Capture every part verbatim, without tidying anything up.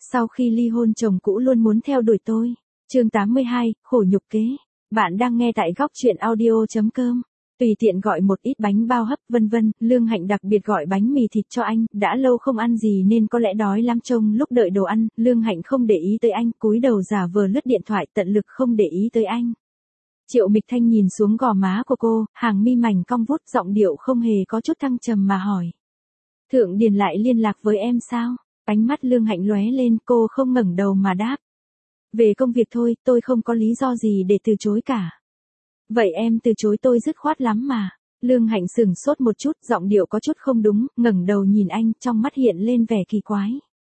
Sau khi ly hôn chồng cũ luôn muốn theo đuổi tôi. Chương tám mươi hai, khổ nhục kế. Bạn đang nghe tại góc truyện audio chấm com. Tùy tiện gọi một ít bánh bao hấp vân vân, Lương Hạnh đặc biệt gọi bánh mì thịt cho anh, đã lâu không ăn gì nên có lẽ đói lắm. Trông lúc đợi đồ ăn, Lương Hạnh không để ý tới anh, cúi đầu giả vờ lướt điện thoại, tận lực không để ý tới anh. Triệu Mịch Thanh nhìn xuống gò má của cô, hàng mi mảnh cong vút, giọng điệu không hề có chút thăng trầm mà hỏi. Thượng Điền lại liên lạc với em sao? Ánh mắt Lương Hạnh lóe lên, cô không ngẩng đầu mà đáp. Về công việc thôi, tôi không có lý do gì để từ chối cả. Vậy em từ chối tôi dứt khoát lắm mà. Lương Hạnh sửng sốt một chút, giọng điệu có chút không đúng, ngẩng đầu nhìn anh, trong mắt hiện lên vẻ kỳ quái.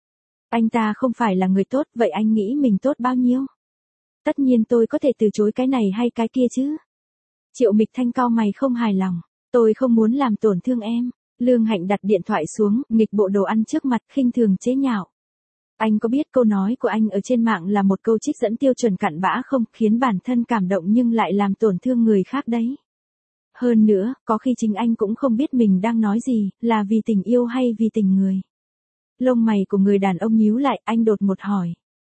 Anh ta không phải là người tốt, vậy anh nghĩ mình tốt bao nhiêu? Tất nhiên tôi có thể từ chối cái này hay cái kia chứ. Triệu Mịch Thanh cau mày không hài lòng. Tôi không muốn làm tổn thương em. Lương Hạnh đặt điện thoại xuống, nghịch bộ đồ ăn trước mặt, khinh thường chế nhạo. Anh có biết câu nói của anh ở trên mạng là một câu trích dẫn tiêu chuẩn cặn bã không, khiến bản thân cảm động nhưng lại làm tổn thương người khác đấy. Hơn nữa, có khi chính anh cũng không biết mình đang nói gì, là vì tình yêu hay vì tình người. Lông mày của người đàn ông nhíu lại, anh đột một hỏi.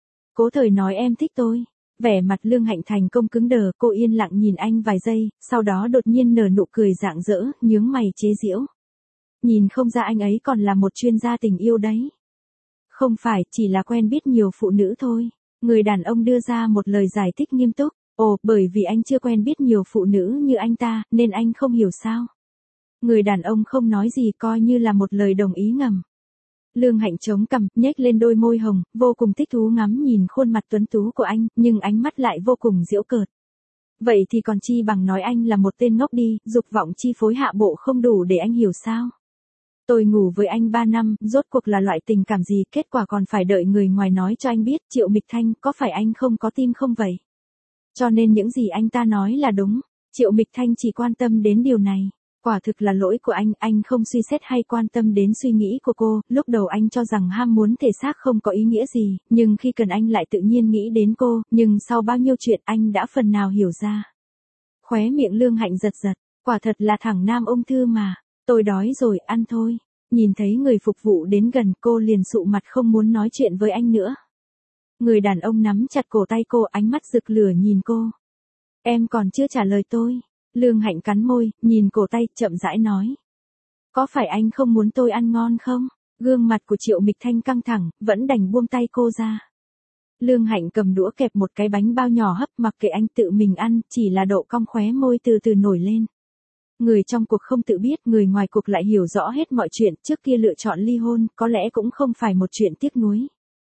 Cố Thời nói em thích tôi. Vẻ mặt Lương Hạnh thành công cứng đờ, cô yên lặng nhìn anh vài giây, sau đó đột nhiên nở nụ cười rạng rỡ, nhướng mày chế giễu. Nhìn không ra anh ấy còn là một chuyên gia tình yêu đấy. Không phải, chỉ là quen biết nhiều phụ nữ thôi. Người đàn ông đưa ra một lời giải thích nghiêm túc. Ồ, bởi vì anh chưa quen biết nhiều phụ nữ như anh ta, nên anh không hiểu sao. Người đàn ông không nói gì, coi như là một lời đồng ý ngầm. Lương Hạnh chống cằm, nhếch lên đôi môi hồng, vô cùng thích thú ngắm nhìn khuôn mặt tuấn tú của anh, nhưng ánh mắt lại vô cùng giễu cợt. Vậy thì còn chi bằng nói anh là một tên ngốc đi, dục vọng chi phối hạ bộ không đủ để anh hiểu sao. Tôi ngủ với anh ba năm, rốt cuộc là loại tình cảm gì, kết quả còn phải đợi người ngoài nói cho anh biết. Triệu Mịch Thanh, có phải anh không có tim không vậy? Cho nên những gì anh ta nói là đúng. Triệu Mịch Thanh chỉ quan tâm đến điều này. Quả thực là lỗi của anh, anh không suy xét hay quan tâm đến suy nghĩ của cô. Lúc đầu anh cho rằng ham muốn thể xác không có ý nghĩa gì, nhưng khi cần anh lại tự nhiên nghĩ đến cô, nhưng sau bao nhiêu chuyện anh đã phần nào hiểu ra. Khóe miệng Lương Hạnh giật giật, quả thật là thằng nam ung thư mà. Tôi đói rồi, ăn thôi. Nhìn thấy người phục vụ đến gần, cô liền sụ mặt không muốn nói chuyện với anh nữa. Người đàn ông nắm chặt cổ tay cô, ánh mắt rực lửa nhìn cô. Em còn chưa trả lời tôi. Lương Hạnh cắn môi, nhìn cổ tay, chậm rãi nói. Có phải anh không muốn tôi ăn ngon không? Gương mặt của Triệu Mịch Thanh căng thẳng, vẫn đành buông tay cô ra. Lương Hạnh cầm đũa kẹp một cái bánh bao nhỏ hấp, mặc kệ anh tự mình ăn, chỉ là độ cong khóe môi từ từ nổi lên. Người trong cuộc không tự biết, người ngoài cuộc lại hiểu rõ hết mọi chuyện. Trước kia lựa chọn ly hôn, có lẽ cũng không phải một chuyện tiếc nuối.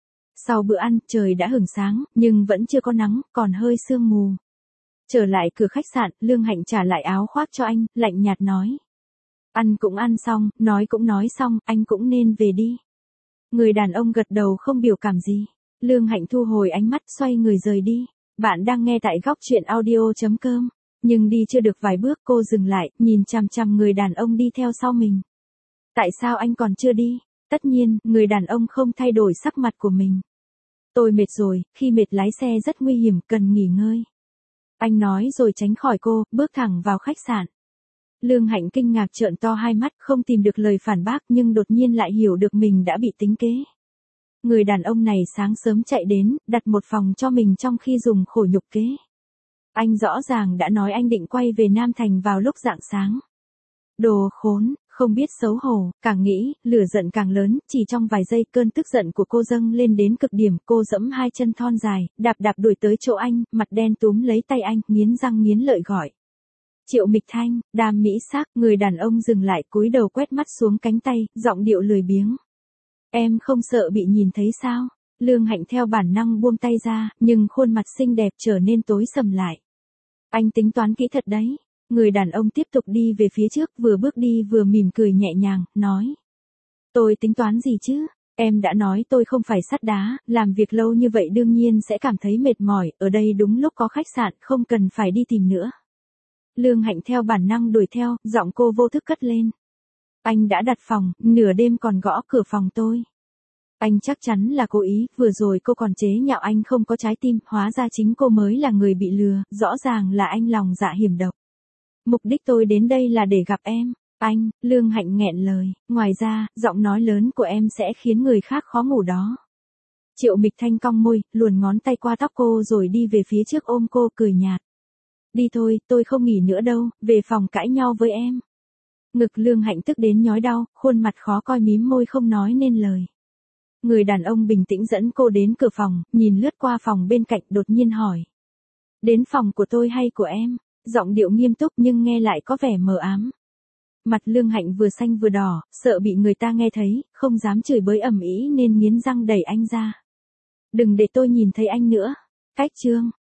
Sau bữa ăn, trời đã hửng sáng, nhưng vẫn chưa có nắng, còn hơi sương mù. Trở lại cửa khách sạn, Lương Hạnh trả lại áo khoác cho anh, lạnh nhạt nói. Ăn cũng ăn xong, nói cũng nói xong, anh cũng nên về đi. Người đàn ông gật đầu không biểu cảm gì. Lương Hạnh thu hồi ánh mắt, xoay người rời đi. Bạn đang nghe tại góc truyện audio chấm com. Nhưng đi chưa được vài bước cô dừng lại, nhìn chằm chằm người đàn ông đi theo sau mình. Tại sao anh còn chưa đi? Tất nhiên, người đàn ông không thay đổi sắc mặt của mình. Tôi mệt rồi, khi mệt lái xe rất nguy hiểm, cần nghỉ ngơi. Anh nói rồi tránh khỏi cô, bước thẳng vào khách sạn. Lương Hạnh kinh ngạc trợn to hai mắt, không tìm được lời phản bác nhưng đột nhiên lại hiểu được mình đã bị tính kế. Người đàn ông này sáng sớm chạy đến, đặt một phòng cho mình trong khi dùng khổ nhục kế. Anh rõ ràng đã nói anh định quay về Nam Thành vào lúc rạng sáng. Đồ khốn, không biết xấu hổ, càng nghĩ, lửa giận càng lớn, chỉ trong vài giây cơn tức giận của cô dâng lên đến cực điểm, cô giẫm hai chân thon dài, đạp đạp đuổi tới chỗ anh, mặt đen túm lấy tay anh, nghiến răng nghiến lợi gọi. Triệu Mịch Thanh, đam mỹ sắc, người đàn ông dừng lại, cúi đầu quét mắt xuống cánh tay, giọng điệu lười biếng. Em không sợ bị nhìn thấy sao? Lương Hạnh theo bản năng buông tay ra, nhưng khuôn mặt xinh đẹp trở nên tối sầm lại. Anh tính toán kỹ thật đấy. Người đàn ông tiếp tục đi về phía trước, vừa bước đi vừa mỉm cười nhẹ nhàng, nói. Tôi tính toán gì chứ? Em đã nói tôi không phải sắt đá, làm việc lâu như vậy đương nhiên sẽ cảm thấy mệt mỏi, ở đây đúng lúc có khách sạn, không cần phải đi tìm nữa. Lương Hạnh theo bản năng đuổi theo, giọng cô vô thức cất lên. Anh đã đặt phòng, nửa đêm còn gõ cửa phòng tôi. Anh chắc chắn là cố ý, vừa rồi cô còn chế nhạo anh không có trái tim, hóa ra chính cô mới là người bị lừa, rõ ràng là anh lòng dạ hiểm độc. Mục đích tôi đến đây là để gặp em. Anh, Lương Hạnh nghẹn lời, ngoài ra, giọng nói lớn của em sẽ khiến người khác khó ngủ đó. Triệu Mịch Thanh cong môi, luồn ngón tay qua tóc cô rồi đi về phía trước ôm cô cười nhạt. Đi thôi, tôi không nghỉ nữa đâu, về phòng cãi nhau với em. Ngực Lương Hạnh tức đến nhói đau, khuôn mặt khó coi mím môi không nói nên lời. Người đàn ông bình tĩnh dẫn cô đến cửa phòng, nhìn lướt qua phòng bên cạnh đột nhiên hỏi. Đến phòng của tôi hay của em? Giọng điệu nghiêm túc nhưng nghe lại có vẻ mờ ám. Mặt Lương Hạnh vừa xanh vừa đỏ, sợ bị người ta nghe thấy, không dám chửi bới ầm ĩ nên nghiến răng đẩy anh ra. Đừng để tôi nhìn thấy anh nữa. Cách chương.